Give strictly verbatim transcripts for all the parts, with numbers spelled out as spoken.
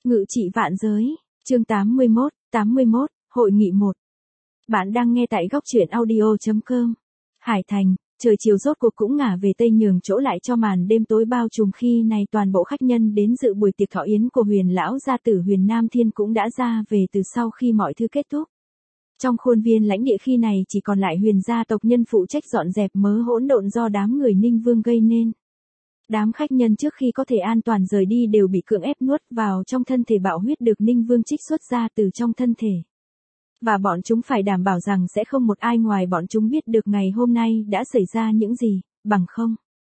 Ngự trị vạn giới, chương tám mươi mốt, tám mươi mốt, hội nghị một. Bạn đang nghe tại góc truyện audio chấm com. Hải Thành, trời chiều rốt cuộc cũng ngả về tây nhường chỗ lại cho màn đêm tối bao trùm khi này toàn bộ khách nhân đến dự buổi tiệc thọ yến của Huyền lão gia tử Huyền Nam Thiên cũng đã ra về từ sau khi mọi thứ kết thúc. Trong khuôn viên lãnh địa khi này chỉ còn lại Huyền gia tộc nhân phụ trách dọn dẹp mớ hỗn độn do đám người Ninh Vương gây nên. Đám khách nhân trước khi có thể an toàn rời đi đều bị cưỡng ép nuốt vào trong thân thể bạo huyết được Ninh Vương trích xuất ra từ trong thân thể. Và bọn chúng phải đảm bảo rằng sẽ không một ai ngoài bọn chúng biết được ngày hôm nay đã xảy ra những gì, bằng không.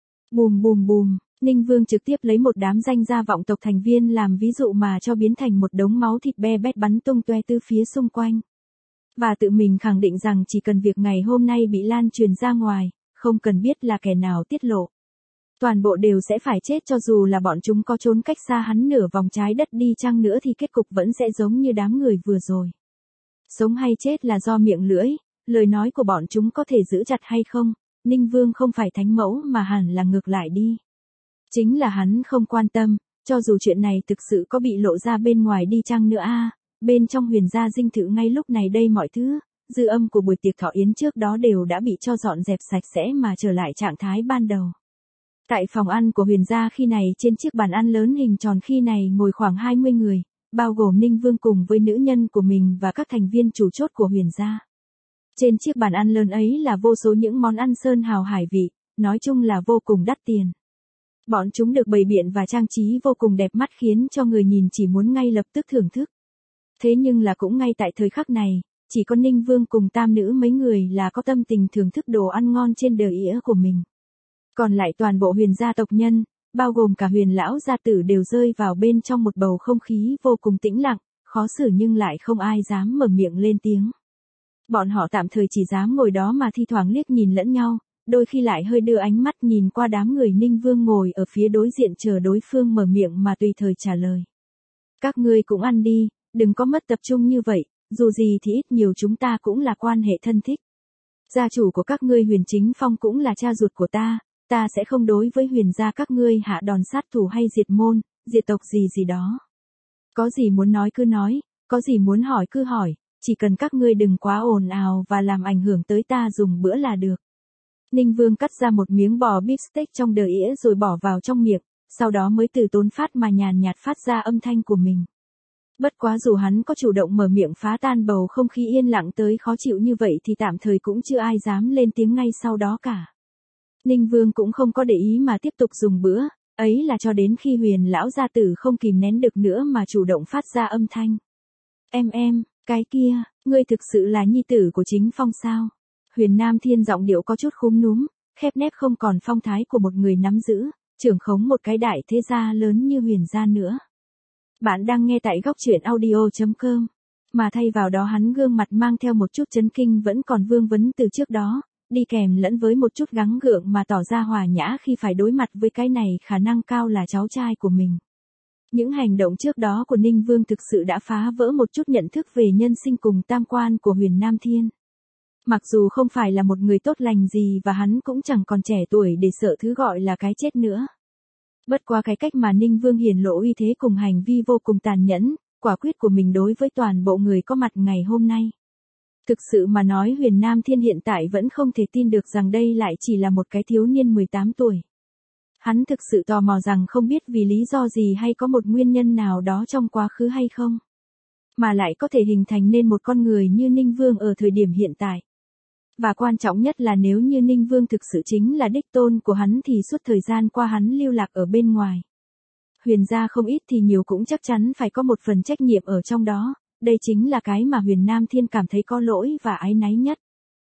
Bùm bùm bùm, Ninh Vương trực tiếp lấy một đám danh gia vọng tộc thành viên làm ví dụ mà cho biến thành một đống máu thịt be bét bắn tung toe từ phía xung quanh. Và tự mình khẳng định rằng chỉ cần việc ngày hôm nay bị lan truyền ra ngoài, không cần biết là kẻ nào tiết lộ. Toàn bộ đều sẽ phải chết cho dù là bọn chúng có trốn cách xa hắn nửa vòng trái đất đi chăng nữa thì kết cục vẫn sẽ giống như đám người vừa rồi. Sống hay chết là do miệng lưỡi, lời nói của bọn chúng có thể giữ chặt hay không, Ninh Vương không phải thánh mẫu mà hẳn là ngược lại đi. Chính là hắn không quan tâm, cho dù chuyện này thực sự có bị lộ ra bên ngoài đi chăng nữa a, bên trong Huyền gia dinh thự ngay lúc này đây mọi thứ, dư âm của buổi tiệc thọ yến trước đó đều đã bị cho dọn dẹp sạch sẽ mà trở lại trạng thái ban đầu. Tại phòng ăn của Huyền gia khi này trên chiếc bàn ăn lớn hình tròn khi này ngồi khoảng hai mươi người, bao gồm Ninh Vương cùng với nữ nhân của mình và các thành viên chủ chốt của Huyền gia. Trên chiếc bàn ăn lớn ấy là vô số những món ăn sơn hào hải vị, nói chung là vô cùng đắt tiền. Bọn chúng được bày biện và trang trí vô cùng đẹp mắt khiến cho người nhìn chỉ muốn ngay lập tức thưởng thức. Thế nhưng là cũng ngay tại thời khắc này, chỉ có Ninh Vương cùng tam nữ mấy người là có tâm tình thưởng thức đồ ăn ngon trên đời ĩa của mình. Còn lại toàn bộ Huyền gia tộc nhân, bao gồm cả Huyền lão gia tử đều rơi vào bên trong một bầu không khí vô cùng tĩnh lặng, khó xử nhưng lại không ai dám mở miệng lên tiếng. Bọn họ tạm thời chỉ dám ngồi đó mà thi thoảng liếc nhìn lẫn nhau, đôi khi lại hơi đưa ánh mắt nhìn qua đám người Ninh Vương ngồi ở phía đối diện chờ đối phương mở miệng mà tùy thời trả lời. Các ngươi cũng ăn đi, đừng có mất tập trung như vậy, dù gì thì ít nhiều chúng ta cũng là quan hệ thân thích. Gia chủ của các ngươi Huyền Chính Phong cũng là cha ruột của ta. Ta sẽ không đối với Huyền gia các ngươi hạ đòn sát thủ hay diệt môn, diệt tộc gì gì đó. Có gì muốn nói cứ nói, có gì muốn hỏi cứ hỏi, chỉ cần các ngươi đừng quá ồn ào và làm ảnh hưởng tới ta dùng bữa là được. Ninh Vương cắt ra một miếng bò beef steak trong đờ ĩa rồi bỏ vào trong miệng, sau đó mới từ tốn phát mà nhàn nhạt phát ra âm thanh của mình. Bất quá dù hắn có chủ động mở miệng phá tan bầu không khí yên lặng tới khó chịu như vậy thì tạm thời cũng chưa ai dám lên tiếng ngay sau đó cả. Ninh Vương cũng không có để ý mà tiếp tục dùng bữa, ấy là cho đến khi Huyền lão gia tử không kìm nén được nữa mà chủ động phát ra âm thanh. Em em, cái kia, ngươi thực sự là nhi tử của Chính Phong sao? Huyền Nam Thiên giọng điệu có chút khúm núm, khép nép không còn phong thái của một người nắm giữ, trưởng khống một cái đại thế gia lớn như Huyền gia nữa. Bạn đang nghe tại góc truyện audio chấm com, mà thay vào đó hắn gương mặt mang theo một chút chấn kinh vẫn còn vương vấn từ trước đó. Đi kèm lẫn với một chút gắng gượng mà tỏ ra hòa nhã khi phải đối mặt với cái này khả năng cao là cháu trai của mình. Những hành động trước đó của Ninh Vương thực sự đã phá vỡ một chút nhận thức về nhân sinh cùng tam quan của Huyền Nam Thiên. Mặc dù không phải là một người tốt lành gì và hắn cũng chẳng còn trẻ tuổi để sợ thứ gọi là cái chết nữa. Bất quá cái cách mà Ninh Vương hiển lộ uy thế cùng hành vi vô cùng tàn nhẫn, quả quyết của mình đối với toàn bộ người có mặt ngày hôm nay. Thực sự mà nói Huyền Nam Thiên hiện tại vẫn không thể tin được rằng đây lại chỉ là một cái thiếu niên mười tám tuổi. Hắn thực sự tò mò rằng không biết vì lý do gì hay có một nguyên nhân nào đó trong quá khứ hay không. Mà lại có thể hình thành nên một con người như Ninh Vương ở thời điểm hiện tại. Và quan trọng nhất là nếu như Ninh Vương thực sự chính là đích tôn của hắn thì suốt thời gian qua hắn lưu lạc ở bên ngoài. Huyền gia không ít thì nhiều cũng chắc chắn phải có một phần trách nhiệm ở trong đó. Đây chính là cái mà Huyền Nam Thiên cảm thấy có lỗi và áy náy nhất.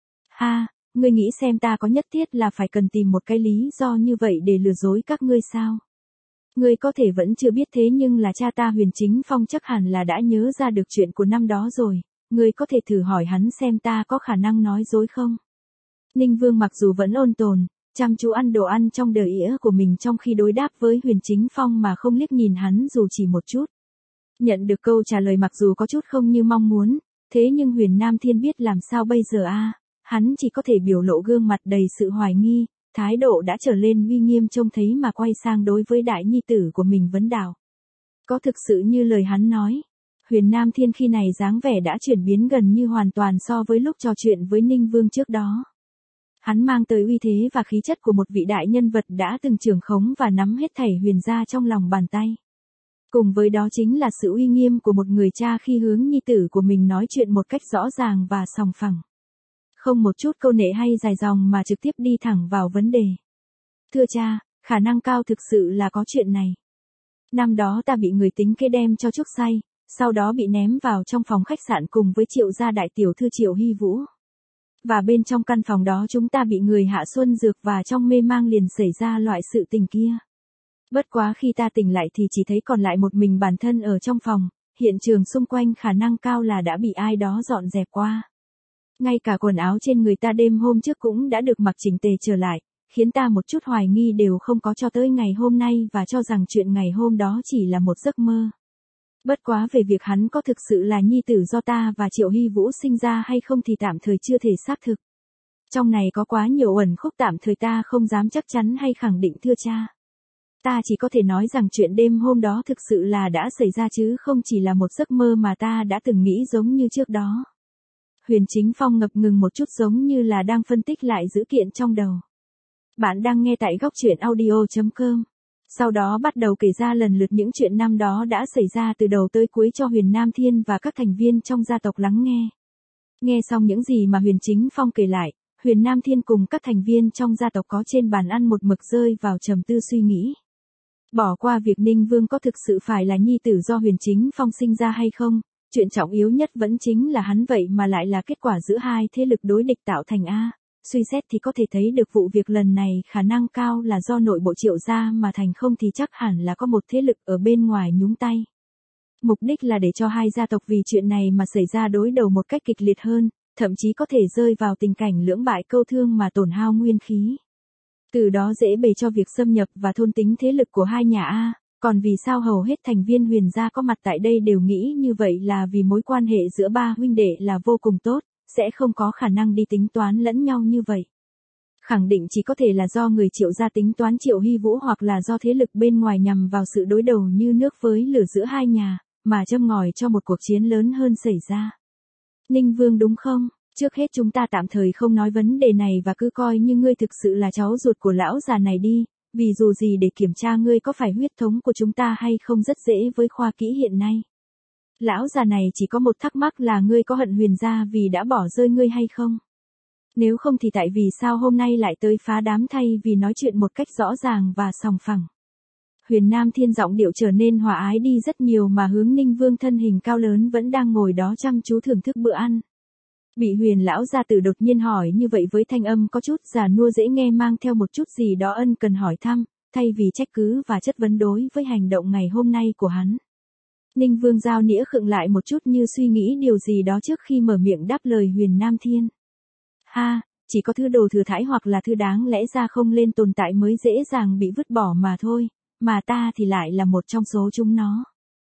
Ha, ngươi nghĩ xem ta có nhất thiết là phải cần tìm một cái lý do như vậy để lừa dối các ngươi sao? Ngươi có thể vẫn chưa biết thế nhưng là cha ta Huyền Chính Phong chắc hẳn là đã nhớ ra được chuyện của năm đó rồi, ngươi có thể thử hỏi hắn xem ta có khả năng nói dối không? Ninh Vương mặc dù vẫn ôn tồn, chăm chú ăn đồ ăn trong đời ĩa của mình trong khi đối đáp với Huyền Chính Phong mà không liếc nhìn hắn dù chỉ một chút. Nhận được câu trả lời mặc dù có chút không như mong muốn, thế nhưng Huyền Nam Thiên biết làm sao bây giờ a, à? Hắn chỉ có thể biểu lộ gương mặt đầy sự hoài nghi, thái độ đã trở lên uy nghiêm trông thấy mà quay sang đối với đại nhi tử của mình vấn đạo. Có thực sự như lời hắn nói, Huyền Nam Thiên khi này dáng vẻ đã chuyển biến gần như hoàn toàn so với lúc trò chuyện với Ninh Vương trước đó. Hắn mang tới uy thế và khí chất của một vị đại nhân vật đã từng trưởng khống và nắm hết thảy Huyền gia trong lòng bàn tay. Cùng với đó chính là sự uy nghiêm của một người cha khi hướng nhi tử của mình nói chuyện một cách rõ ràng và sòng phẳng. Không một chút câu nệ hay dài dòng mà trực tiếp đi thẳng vào vấn đề. Thưa cha, khả năng cao thực sự là có chuyện này. Năm đó ta bị người tính kế đem cho chuốc say, sau đó bị ném vào trong phòng khách sạn cùng với Triệu gia đại tiểu thư Triệu Hy Vũ. Và bên trong căn phòng đó chúng ta bị người hạ xuân dược và trong mê mang liền xảy ra loại sự tình kia. Bất quá khi ta tỉnh lại thì chỉ thấy còn lại một mình bản thân ở trong phòng, hiện trường xung quanh khả năng cao là đã bị ai đó dọn dẹp qua. Ngay cả quần áo trên người ta đêm hôm trước cũng đã được mặc chỉnh tề trở lại, khiến ta một chút hoài nghi đều không có cho tới ngày hôm nay và cho rằng chuyện ngày hôm đó chỉ là một giấc mơ. Bất quá về việc hắn có thực sự là nhi tử do ta và Triệu Hy Vũ sinh ra hay không thì tạm thời chưa thể xác thực. Trong này có quá nhiều uẩn khúc tạm thời ta không dám chắc chắn hay khẳng định thưa cha. Ta chỉ có thể nói rằng chuyện đêm hôm đó thực sự là đã xảy ra chứ không chỉ là một giấc mơ mà ta đã từng nghĩ giống như trước đó. Huyền Chính Phong ngập ngừng một chút giống như là đang phân tích lại dữ kiện trong đầu. Bạn đang nghe tại góc truyện audio chấm com. Sau đó bắt đầu kể ra lần lượt những chuyện năm đó đã xảy ra từ đầu tới cuối cho Huyền Nam Thiên và các thành viên trong gia tộc lắng nghe. Nghe xong những gì mà Huyền Chính Phong kể lại, Huyền Nam Thiên cùng các thành viên trong gia tộc có trên bàn ăn một mực rơi vào trầm tư suy nghĩ. Bỏ qua việc Ninh Vương có thực sự phải là nhi tử do Huyền Chính Phong sinh ra hay không, chuyện trọng yếu nhất vẫn chính là hắn vậy mà lại là kết quả giữa hai thế lực đối địch tạo thành A. Suy xét thì có thể thấy được vụ việc lần này khả năng cao là do nội bộ Triệu gia mà thành, không thì chắc hẳn là có một thế lực ở bên ngoài nhúng tay. Mục đích là để cho hai gia tộc vì chuyện này mà xảy ra đối đầu một cách kịch liệt hơn, thậm chí có thể rơi vào tình cảnh lưỡng bại câu thương mà tổn hao nguyên khí. Từ đó dễ bề cho việc xâm nhập và thôn tính thế lực của hai nhà A. Còn vì sao hầu hết thành viên Huyền gia có mặt tại đây đều nghĩ như vậy là vì mối quan hệ giữa ba huynh đệ là vô cùng tốt, sẽ không có khả năng đi tính toán lẫn nhau như vậy. Khẳng định chỉ có thể là do người Triệu gia tính toán Triệu Hy Vũ hoặc là do thế lực bên ngoài nhằm vào sự đối đầu như nước với lửa giữa hai nhà, mà châm ngòi cho một cuộc chiến lớn hơn xảy ra. Ninh Vương đúng không? Trước hết chúng ta tạm thời không nói vấn đề này và cứ coi như ngươi thực sự là cháu ruột của lão già này đi, vì dù gì để kiểm tra ngươi có phải huyết thống của chúng ta hay không rất dễ với khoa kỹ hiện nay. Lão già này chỉ có một thắc mắc là ngươi có hận Huyền gia vì đã bỏ rơi ngươi hay không? Nếu không thì tại vì sao hôm nay lại tới phá đám thay vì nói chuyện một cách rõ ràng và sòng phẳng. Huyền Nam Thiên giọng điệu trở nên hòa ái đi rất nhiều mà hướng Ninh Vương thân hình cao lớn vẫn đang ngồi đó chăm chú thưởng thức bữa ăn. Bị Huyền lão gia tử đột nhiên hỏi như vậy với thanh âm có chút già nua dễ nghe mang theo một chút gì đó ân cần hỏi thăm, thay vì trách cứ và chất vấn đối với hành động ngày hôm nay của hắn. Ninh Vương giao nĩa khựng lại một chút như suy nghĩ điều gì đó trước khi mở miệng đáp lời Huyền Nam Thiên. Ha, chỉ có thứ đồ thừa thãi hoặc là thứ đáng lẽ ra không lên tồn tại mới dễ dàng bị vứt bỏ mà thôi, mà ta thì lại là một trong số chúng nó.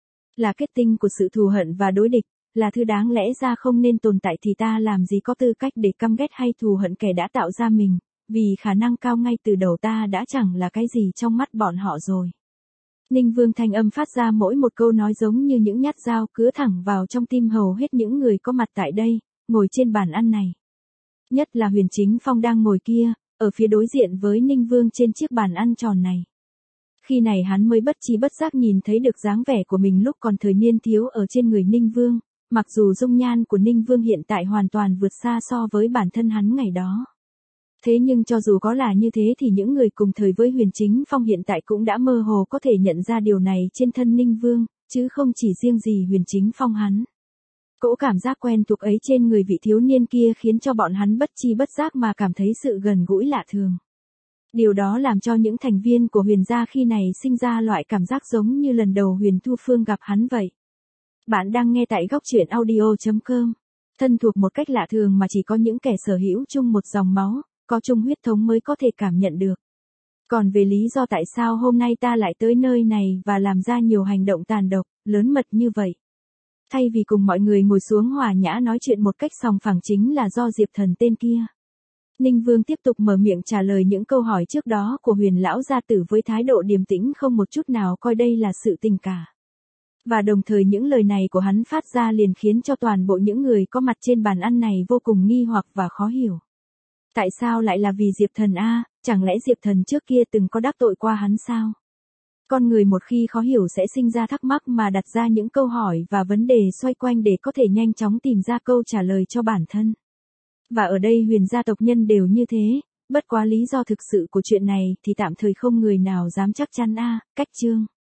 Là kết tinh của sự thù hận và đối địch, là thứ đáng lẽ ra không nên tồn tại thì ta làm gì có tư cách để căm ghét hay thù hận kẻ đã tạo ra mình, vì khả năng cao ngay từ đầu ta đã chẳng là cái gì trong mắt bọn họ rồi. Ninh Vương thanh âm phát ra mỗi một câu nói giống như những nhát dao cứa thẳng vào trong tim hầu hết những người có mặt tại đây, ngồi trên bàn ăn này. Nhất là Huyền Chính Phong đang ngồi kia, ở phía đối diện với Ninh Vương trên chiếc bàn ăn tròn này. Khi này hắn mới bất trí bất giác nhìn thấy được dáng vẻ của mình lúc còn thời niên thiếu ở trên người Ninh Vương, mặc dù dung nhan của Ninh Vương hiện tại hoàn toàn vượt xa so với bản thân hắn ngày đó. Thế nhưng cho dù có là như thế thì những người cùng thời với Huyền Chính Phong hiện tại cũng đã mơ hồ có thể nhận ra điều này trên thân Ninh Vương, chứ không chỉ riêng gì Huyền Chính Phong hắn. Cỗ cảm giác quen thuộc ấy trên người vị thiếu niên kia khiến cho bọn hắn bất chi bất giác mà cảm thấy sự gần gũi lạ thường. Điều đó làm cho những thành viên của Huyền gia khi này sinh ra loại cảm giác giống như lần đầu Huyền Thu Phương gặp hắn vậy. Bạn đang nghe tại góc truyện audio chấm com. Thân thuộc một cách lạ thường mà chỉ có những kẻ sở hữu chung một dòng máu, có chung huyết thống mới có thể cảm nhận được. Còn về lý do tại sao hôm nay ta lại tới nơi này và làm ra nhiều hành động tàn độc, lớn mật như vậy. Thay vì cùng mọi người ngồi xuống hòa nhã nói chuyện một cách sòng phẳng chính là do Diệp Thần tên kia. Ninh Vương tiếp tục mở miệng trả lời những câu hỏi trước đó của Huyền lão gia tử với thái độ điềm tĩnh không một chút nào coi đây là sự tình cả. Và đồng thời những lời này của hắn phát ra liền khiến cho toàn bộ những người có mặt trên bàn ăn này vô cùng nghi hoặc và khó hiểu. Tại sao lại là vì Diệp Thần a? Chẳng lẽ Diệp Thần trước kia từng có đắc tội qua hắn sao? Con người một khi khó hiểu sẽ sinh ra thắc mắc mà đặt ra những câu hỏi và vấn đề xoay quanh để có thể nhanh chóng tìm ra câu trả lời cho bản thân. Và ở đây Huyền gia tộc nhân đều như thế, bất quá lý do thực sự của chuyện này thì tạm thời không người nào dám chắc chắn a. Cách chương